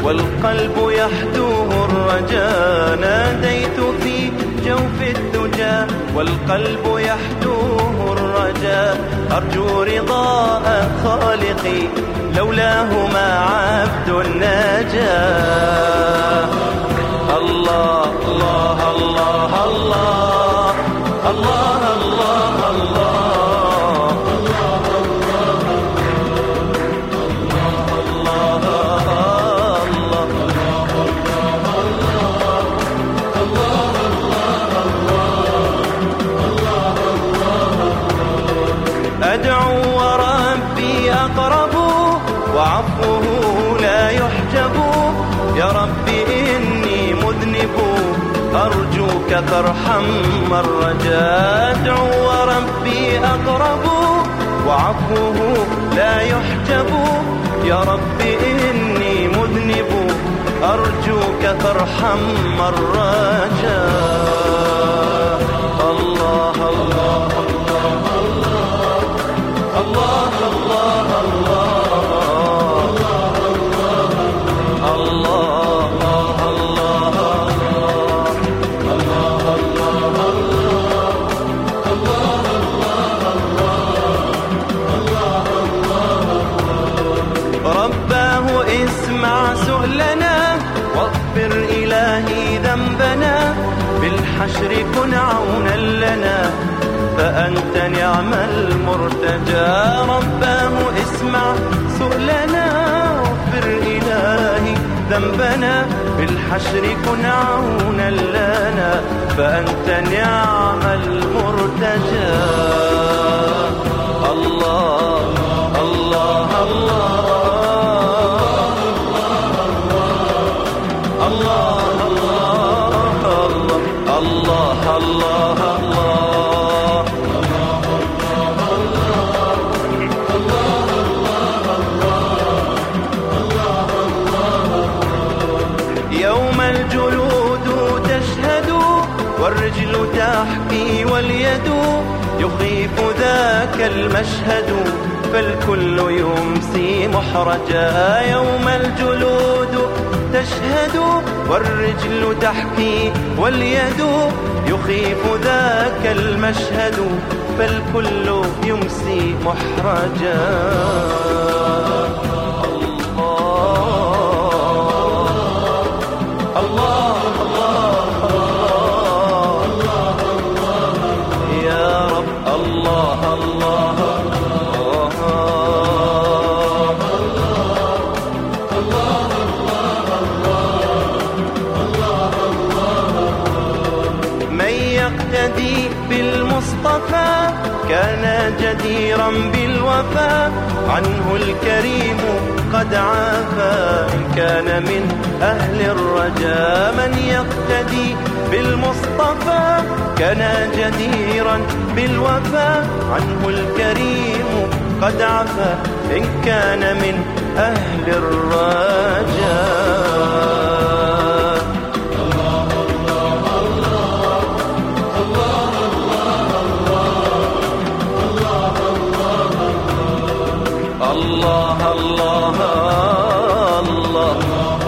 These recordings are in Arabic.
والقلب يحدوه الرجاء. ناديت في جوف الدجى والقلب يحدوه الرجاء. أرجو رضاء خالقي لولاه ما عبد النجاة. الله الله الله الله الله الله الله أدعو وربي أقرب وعفوه لا يحجب. يا رب إني مذنب أرجوك فارحم الرجاء. أدعو وربي أقرب وعفوه لا يحجب. يا رب إني مذنب أرجوك فارحم الرجاء. الله الله الله الله رباه اسمع سؤلنا واغفر إلهي ذنبنا. بالحشر كن عونا لنا فأنت نعم المرتجى. رباه اسمع سؤلنا واغفر إلهي ذنبنا. بالحشر كن عونا لنا فأنت نعم المرتجى. الله الله الله الله الله الله يوم الجلود تشهد والرجل تحكي واليد يخيف ذاك المشهد فالكل يمسي محرجا. يوم الجلود تشهد والرجل تحكي واليد يخيف ذاك المشهد فالكل يمسي محرجا. الله الله الله يا رب. الله الله من يقتدي بالمصطفى كان جديرا بالوفاء. عنه الكريم قد عافى إن كان من أهل الرجاء. من يقتدي بالمصطفى كان جديرا بالوفاء. عنه الكريم قد عفى إن كان من أهل الرجاء. الله الله الله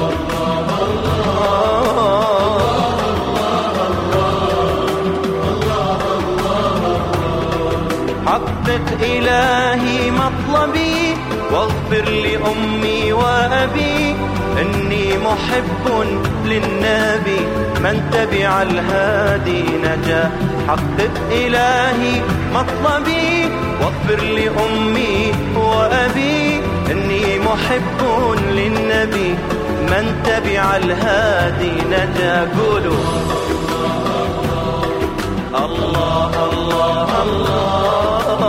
حقق إلهي مطلبي واغفر لأمي وأبي. إني محب للنبي من تبع الهادي نجا. حقق إلهي مطلبي واغفر لأمي وأبي. إني محب للنبي من تبع الهادي نجا. قولوا الله الله الله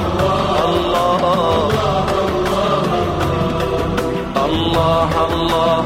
الله الله الله